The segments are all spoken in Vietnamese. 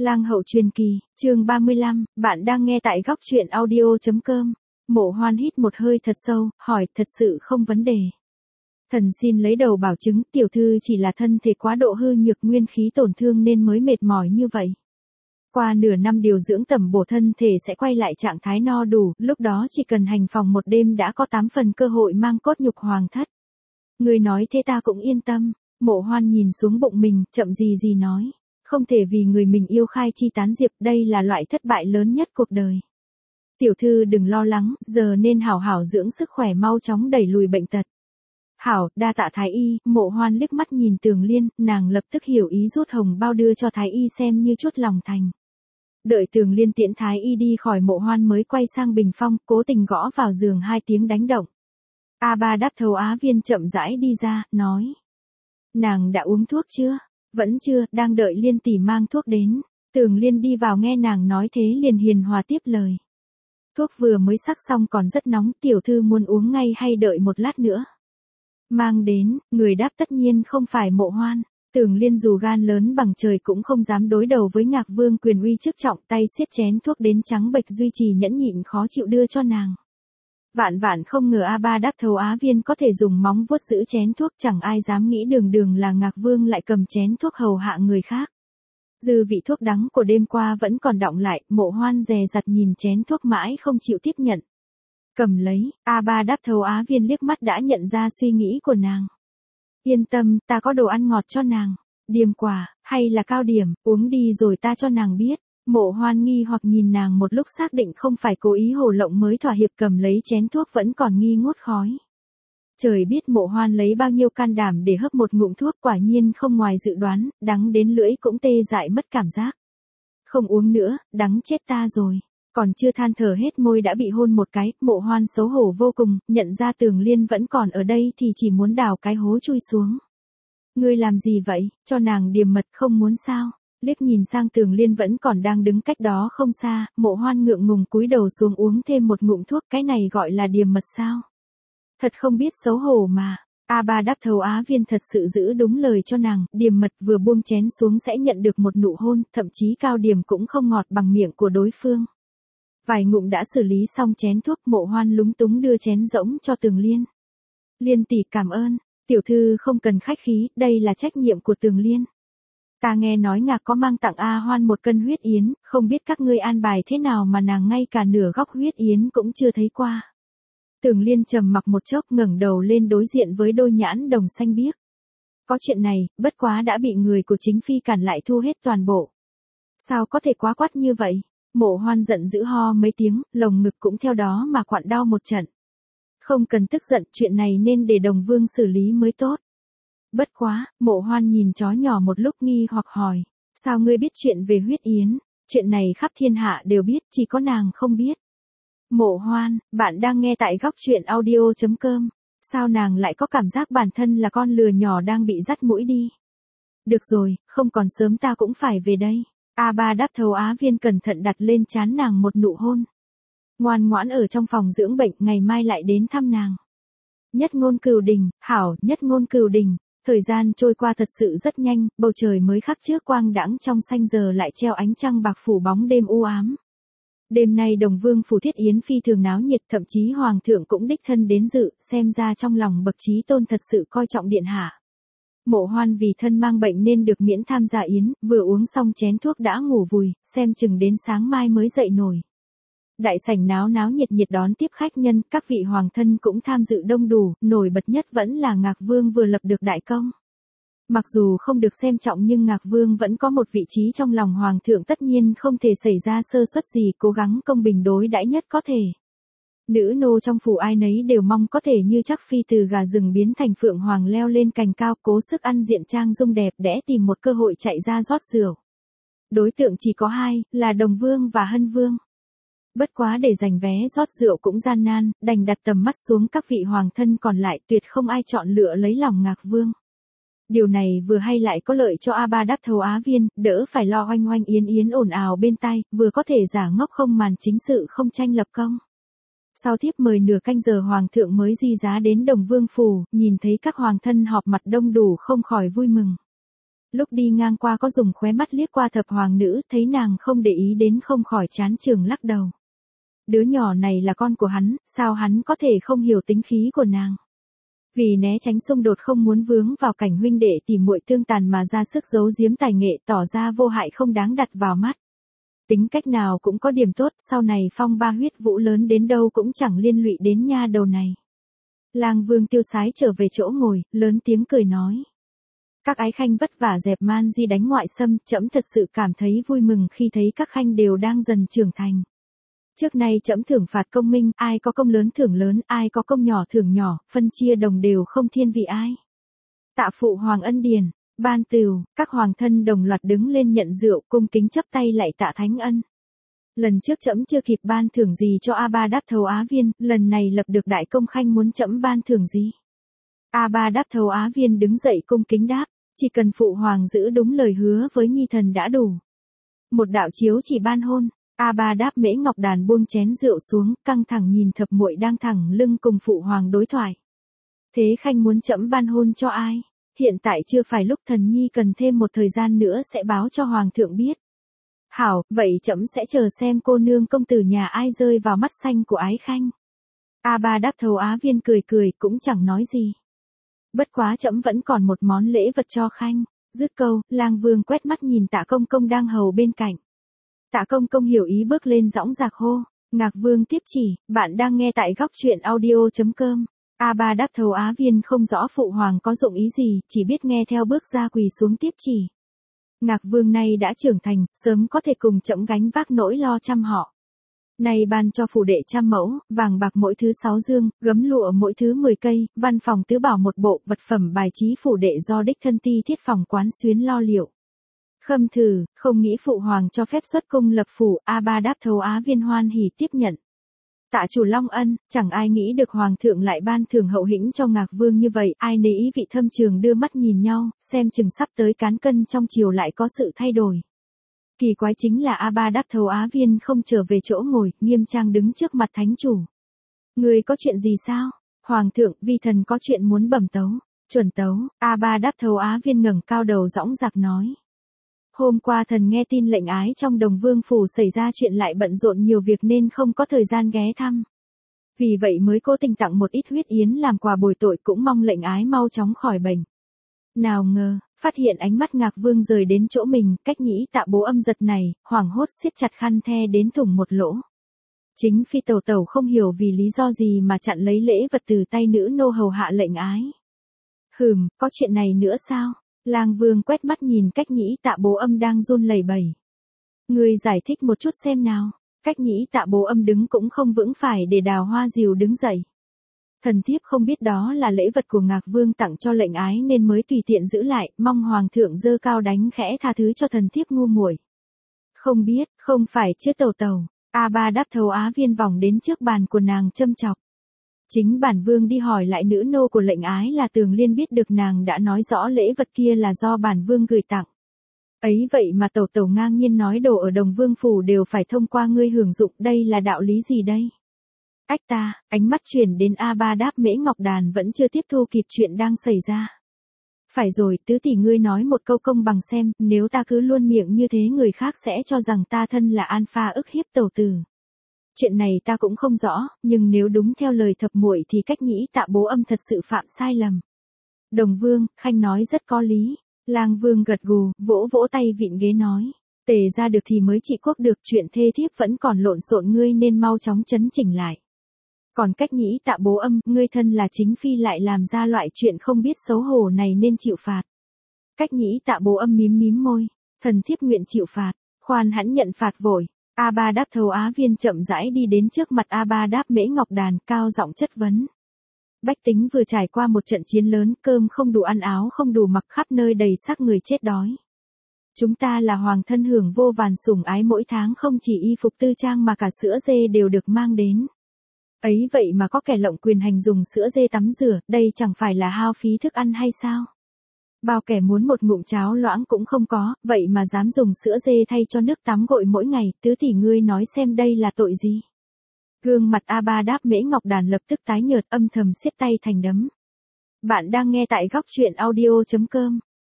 Lang hậu truyền kỳ, chương 35, bạn đang nghe tại góc truyện audio.com. Mộ Hoan hít một hơi thật sâu, hỏi, thật sự không vấn đề. Thần xin lấy đầu bảo chứng, tiểu thư chỉ là thân thể quá độ hư nhược, nguyên khí tổn thương nên mới mệt mỏi như vậy. Qua nửa năm điều dưỡng tẩm bổ, thân thể sẽ quay lại trạng thái no đủ, lúc đó chỉ cần hành phòng một đêm đã có 8 phần cơ hội mang cốt nhục hoàng thất. Người nói thế ta cũng yên tâm. Mộ Hoan nhìn xuống bụng mình, chậm gì nói. Không thể vì người mình yêu khai chi tán diệp, đây là loại thất bại lớn nhất cuộc đời. Tiểu thư đừng lo lắng, giờ nên hảo hảo dưỡng sức khỏe, mau chóng đẩy lùi bệnh tật. Hảo, đa tạ thái y. Mộ Hoan liếc mắt nhìn Tường Liên, nàng lập tức hiểu ý, rút hồng bao đưa cho thái y xem như chút lòng thành. Đợi Tường Liên tiễn thái y đi khỏi, Mộ Hoan mới quay sang bình phong, cố tình gõ vào giường 2 tiếng đánh động. A3 Đáp Thầu Á Viên chậm rãi đi ra, nói. Nàng đã uống thuốc chưa? Vẫn chưa, đang đợi Liên tỷ mang thuốc đến. Tường Liên đi vào nghe nàng nói thế liền hiền hòa tiếp lời. Thuốc vừa mới sắc xong còn rất nóng, tiểu thư muốn uống ngay hay đợi một lát nữa? Mang đến, người đáp tất nhiên không phải Mộ Hoan. Tường Liên dù gan lớn bằng trời cũng không dám đối đầu với Ngạc Vương quyền uy chức trọng, tay siết chén thuốc đến trắng bệch duy trì nhẫn nhịn khó chịu đưa cho nàng. Vạn không ngờ A3 Đáp Thầu Á Viên có thể dùng móng vuốt giữ chén thuốc, chẳng ai dám nghĩ đường là Ngạc Vương lại cầm chén thuốc hầu hạ người khác. Dư vị thuốc đắng của đêm qua vẫn còn đọng lại, Mộ Hoan dè dặt nhìn chén thuốc mãi không chịu tiếp nhận. Cầm lấy, A3 Đáp Thầu Á Viên liếc mắt đã nhận ra suy nghĩ của nàng. Yên tâm, ta có đồ ăn ngọt cho nàng. Điềm quả, hay là cao điểm, uống đi rồi ta cho nàng biết. Mộ Hoan nghi hoặc nhìn nàng một lúc, xác định không phải cố ý hồ lộng mới thỏa hiệp, cầm lấy chén thuốc vẫn còn nghi ngút khói. Trời biết Mộ Hoan lấy bao nhiêu can đảm để hấp một ngụm thuốc, quả nhiên không ngoài dự đoán, đắng đến lưỡi cũng tê dại mất cảm giác. Không uống nữa, đắng chết ta rồi. Còn chưa than thở hết môi đã bị hôn một cái, Mộ Hoan xấu hổ vô cùng, nhận ra Tường Liên vẫn còn ở đây thì chỉ muốn đào cái hố chui xuống. Ngươi làm gì vậy, cho nàng điềm mật không muốn sao? Liếc nhìn sang Tường Liên vẫn còn đang đứng cách đó không xa, Mộ Hoan ngượng ngùng cúi đầu xuống uống thêm một ngụm thuốc, cái này gọi là điềm mật sao? Thật không biết xấu hổ mà. A3 Đáp Thầu Á Viên thật sự giữ đúng lời cho nàng, điềm mật vừa buông chén xuống sẽ nhận được một nụ hôn, thậm chí cao điểm cũng không ngọt bằng miệng của đối phương. Vài ngụm đã xử lý xong chén thuốc, Mộ Hoan lúng túng đưa chén rỗng cho Tường Liên. Liên tỷ cảm ơn, tiểu thư không cần khách khí, đây là trách nhiệm của Tường Liên. Ta nghe nói Ngạc có mang tặng A Hoan 1 cân huyết yến, không biết các ngươi an bài thế nào mà nàng ngay cả nửa góc huyết yến cũng chưa thấy qua. Tường Liên trầm mặc một chốc, ngẩng đầu lên đối diện với đôi nhãn đồng xanh biếc. Có chuyện này, bất quá đã bị người của chính phi cản lại, thu hết toàn bộ. Sao có thể quá quắt như vậy? Mộ Hoan giận dữ ho mấy tiếng, lồng ngực cũng theo đó mà quặn đau một trận. Không cần tức giận, chuyện này nên để Đồng Vương xử lý mới tốt. Bất quá, Mộ Hoan nhìn chó nhỏ một lúc nghi hoặc hỏi, sao ngươi biết chuyện về huyết yến? Chuyện này khắp thiên hạ đều biết, chỉ có nàng không biết. Mộ Hoan, bạn đang nghe tại góc truyện audio.com. Sao nàng lại có cảm giác bản thân là con lừa nhỏ đang bị dắt mũi đi? Được rồi, không còn sớm ta cũng phải về đây. A3 Đáp Thầu Á Viên cẩn thận đặt lên trán nàng một nụ hôn. Ngoan ngoãn ở trong phòng dưỡng bệnh, ngày mai lại đến thăm nàng. Nhất ngôn cửu đình, hảo, nhất ngôn cửu đình. Thời gian trôi qua thật sự rất nhanh, bầu trời mới khắc trước quang đãng trong xanh, giờ lại treo ánh trăng bạc phủ bóng đêm u ám. Đêm nay Đồng Vương phủ thiết yến phi thường náo nhiệt, thậm chí hoàng thượng cũng đích thân đến dự, xem ra trong lòng bậc chí tôn thật sự coi trọng điện hạ. Mộ Hoan vì thân mang bệnh nên được miễn tham gia yến, vừa uống xong chén thuốc đã ngủ vùi, xem chừng đến sáng mai mới dậy nổi. Đại sảnh náo nhiệt đón tiếp khách nhân, các vị hoàng thân cũng tham dự đông đủ, nổi bật nhất vẫn là Ngạc Vương vừa lập được đại công. Mặc dù không được xem trọng nhưng Ngạc Vương vẫn có một vị trí trong lòng hoàng thượng, tất nhiên không thể xảy ra sơ suất gì, cố gắng công bình đối đãi nhất có thể. Nữ nô trong phủ ai nấy đều mong có thể như chắc phi từ gà rừng biến thành phượng hoàng, leo lên cành cao, cố sức ăn diện trang dung đẹp đẽ, tìm một cơ hội chạy ra rót rượu. Đối tượng chỉ có 2, là Đồng Vương và Hân Vương. Bất quá để giành vé rót rượu cũng gian nan, đành đặt tầm mắt xuống các vị hoàng thân còn lại, tuyệt không ai chọn lựa lấy lòng Ngạc Vương. Điều này vừa hay lại có lợi cho A3 Đáp Thầu Á Viên, đỡ phải lo oanh oanh yến yến ồn ào bên tai, vừa có thể giả ngốc không màn chính sự không tranh lập công. Sau thiếp mời nửa canh giờ hoàng thượng mới di giá đến Đồng Vương phủ, nhìn thấy các hoàng thân họp mặt đông đủ không khỏi vui mừng. Lúc đi ngang qua có dùng khóe mắt liếc qua thập hoàng nữ, thấy nàng không để ý đến không khỏi chán chường lắc đầu. Đứa nhỏ này là con của hắn, sao hắn có thể không hiểu tính khí của nàng. Vì né tránh xung đột không muốn vướng vào cảnh huynh đệ tìm muội tương tàn mà ra sức giấu giếm tài nghệ, tỏ ra vô hại không đáng đặt vào mắt. Tính cách nào cũng có điểm tốt, sau này phong ba huyết vũ lớn đến đâu cũng chẳng liên lụy đến nha đầu này. Lang Vương tiêu sái trở về chỗ ngồi, lớn tiếng cười nói. Các ái khanh vất vả dẹp man di đánh ngoại xâm, trẫm thật sự cảm thấy vui mừng khi thấy các khanh đều đang dần trưởng thành. Trước nay trẫm thưởng phạt công minh, ai có công lớn thưởng lớn, ai có công nhỏ thưởng nhỏ, phân chia đồng đều không thiên vị ai. Tạ phụ hoàng ân điển, ban tửu, các hoàng thân đồng loạt đứng lên nhận rượu, cung kính chấp tay lạy tạ thánh ân. Lần trước trẫm chưa kịp ban thưởng gì cho A Ba Đáp Thầu Á Viên, lần này lập được đại công khanh muốn trẫm ban thưởng gì? A Ba Đáp Thầu Á Viên đứng dậy cung kính đáp, chỉ cần phụ hoàng giữ đúng lời hứa với nhi thần đã đủ. Một đạo chiếu chỉ ban hôn. A Ba Đáp Mễ Ngọc Đàn buông chén rượu xuống, căng thẳng nhìn thập muội đang thẳng lưng cùng phụ hoàng đối thoại. Thế khanh muốn trẫm ban hôn cho ai? Hiện tại chưa phải lúc, thần nhi cần thêm một thời gian nữa sẽ báo cho hoàng thượng biết. Hảo, vậy trẫm sẽ chờ xem cô nương công tử nhà ai rơi vào mắt xanh của ái khanh. A Ba Đáp Thầu Á Viên cười cười cũng chẳng nói gì. Bất quá trẫm vẫn còn một món lễ vật cho khanh. Dứt câu, Lang Vương quét mắt nhìn Tạ Công Công đang hầu bên cạnh. Tạ Công Công hiểu ý bước lên dõng dạc hô. Ngạc Vương tiếp chỉ, bạn đang nghe tại góc truyện audio.com. A Ba Đáp Thầu Á Viên không rõ phụ hoàng có dụng ý gì, chỉ biết nghe theo bước ra quỳ xuống tiếp chỉ. Ngạc Vương nay đã trưởng thành, sớm có thể cùng trẫm gánh vác nỗi lo chăm họ. Này ban cho phủ đệ 100 mẫu, vàng bạc mỗi thứ 6 dương, gấm lụa mỗi thứ 10 cây, văn phòng tứ bảo một bộ, vật phẩm bài trí phủ đệ do đích thân ti thiết phòng quán xuyến lo liệu. Khâm thử, không nghĩ phụ hoàng cho phép xuất cung lập phủ, A Ba Đáp Thầu Á Viên hoan hỉ tiếp nhận. Tạ chủ long ân, chẳng ai nghĩ được hoàng thượng lại ban thưởng hậu hĩnh cho Ngạc Vương như vậy, ai nấy ý vị thâm trường đưa mắt nhìn nhau, xem chừng sắp tới cán cân trong chiều lại có sự thay đổi. Kỳ quái chính là A Ba Đáp Thầu Á Viên không trở về chỗ ngồi, nghiêm trang đứng trước mặt thánh chủ. Người có chuyện gì sao? Hoàng thượng, vi thần có chuyện muốn bẩm tấu. Chuẩn tấu, A Ba Đáp Thầu Á Viên ngẩng cao đầu dõng dạc nói. Hôm qua thần nghe tin lệnh ái trong Đồng Vương phủ xảy ra chuyện, lại bận rộn nhiều việc nên không có thời gian ghé thăm. Vì vậy mới cố tình tặng một ít huyết yến làm quà bồi tội, cũng mong lệnh ái mau chóng khỏi bệnh. Nào ngờ, phát hiện ánh mắt Ngạc Vương rời đến chỗ mình, Cách Nhĩ Tạ Bố Âm giật này, hoảng hốt siết chặt khăn the đến thủng một lỗ. Chính phi tẩu tẩu không hiểu vì lý do gì mà chặn lấy lễ vật từ tay nữ nô hầu hạ lệnh ái. Có chuyện này nữa sao? Lang Vương quét mắt nhìn Cách Nhĩ Tạ Bố Âm đang run lẩy bẩy. Người giải thích một chút xem nào. Cách Nhĩ Tạ Bố Âm đứng cũng không vững, phải để Đào Hoa Diều đứng dậy. Thần thiếp không biết đó là lễ vật của Ngạc Vương tặng cho lệnh ái nên mới tùy tiện giữ lại, mong hoàng thượng dơ cao đánh khẽ tha thứ cho thần thiếp ngu muội. Không biết, không phải chứ tẩu tẩu. A Ba Đáp Thầu Á Viên vòng đến trước bàn của nàng châm chọc. Chính bản vương đi hỏi lại nữ nô của lệnh ái là Tường Liên, biết được nàng đã nói rõ lễ vật kia là do bản vương gửi tặng. Ấy vậy mà tẩu tẩu ngang nhiên nói đồ ở Đồng Vương phủ đều phải thông qua ngươi hưởng dụng, đây là đạo lý gì đây? Ách ta, ánh mắt chuyển đến A Ba Đáp Mễ Ngọc Đàn vẫn chưa tiếp thu kịp chuyện đang xảy ra. Phải rồi, tứ tỷ ngươi nói một câu công bằng xem, nếu ta cứ luôn miệng như thế người khác sẽ cho rằng ta thân là Alpha ức hiếp tẩu tử. Chuyện này ta cũng không rõ, nhưng nếu đúng theo lời thập muội thì Cách Nhĩ Tạ Bố Âm thật sự phạm sai lầm. Đồng Vương, khanh nói rất có lý. Lang Vương gật gù, vỗ vỗ tay vịn ghế nói. Tề ra được thì mới trị quốc được, chuyện thê thiếp vẫn còn lộn xộn, ngươi nên mau chóng chấn chỉnh lại. Còn Cách Nhĩ Tạ Bố Âm, ngươi thân là chính phi lại làm ra loại chuyện không biết xấu hổ này nên chịu phạt. Cách Nhĩ Tạ Bố Âm mím mím môi, thần thiếp nguyện chịu phạt, khoan hãn nhận phạt vội. A Ba Đáp Thầu Á Viên chậm rãi đi đến trước mặt A Ba Đáp Mễ Ngọc Đàn, cao giọng chất vấn. Bách tính vừa trải qua một trận chiến lớn, cơm không đủ ăn, áo không đủ mặc, khắp nơi đầy xác người chết đói. Chúng ta là hoàng thân hưởng vô vàn sủng ái, mỗi tháng không chỉ y phục tư trang mà cả sữa dê đều được mang đến. Ấy vậy mà có kẻ lộng quyền hành dùng sữa dê tắm rửa, đây chẳng phải là hao phí thức ăn hay sao? Bao kẻ muốn một ngụm cháo loãng cũng không có, vậy mà dám dùng sữa dê thay cho nước tắm gội mỗi ngày, tứ tỷ ngươi nói xem đây là tội gì? Gương mặt A Ba Đáp Mễ Ngọc Đàn lập tức tái nhợt, âm thầm siết tay thành đấm. Bạn đang nghe tại góc truyện audio.com.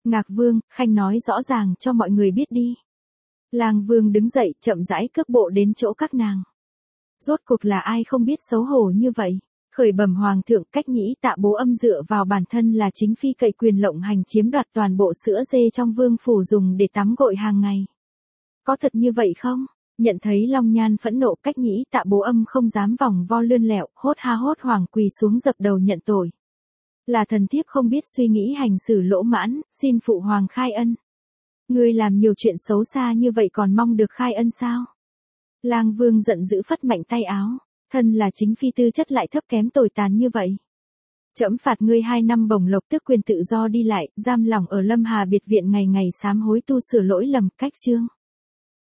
Ngạc Vương, Khanh nói rõ ràng cho mọi người biết đi. Lang Vương đứng dậy, chậm rãi cước bộ đến chỗ các nàng. Rốt cuộc là ai không biết xấu hổ như vậy? Khởi bẩm hoàng thượng, Cách Nhĩ Tạ Bố Âm dựa vào bản thân là chính phi cậy quyền lộng hành chiếm đoạt toàn bộ sữa dê trong vương phủ dùng để tắm gội hàng ngày. Có thật như vậy không? Nhận thấy Long Nhan phẫn nộ, Cách Nhĩ Tạ Bố Âm không dám vòng vo lươn lẹo, hốt hoảng quỳ xuống dập đầu nhận tội. Là thần thiếp không biết suy nghĩ hành xử lỗ mãn, xin phụ hoàng khai ân. Ngươi làm nhiều chuyện xấu xa như vậy còn mong được khai ân sao? Lang Vương giận dữ phất mạnh tay áo, thân là chính phi tư chất lại thấp kém tồi tàn như vậy. Trẫm phạt ngươi 2 năm bổng lộc tước quyền tự do đi lại, giam lỏng ở Lâm Hà biệt viện ngày ngày sám hối tu sửa lỗi lầm. Cách chương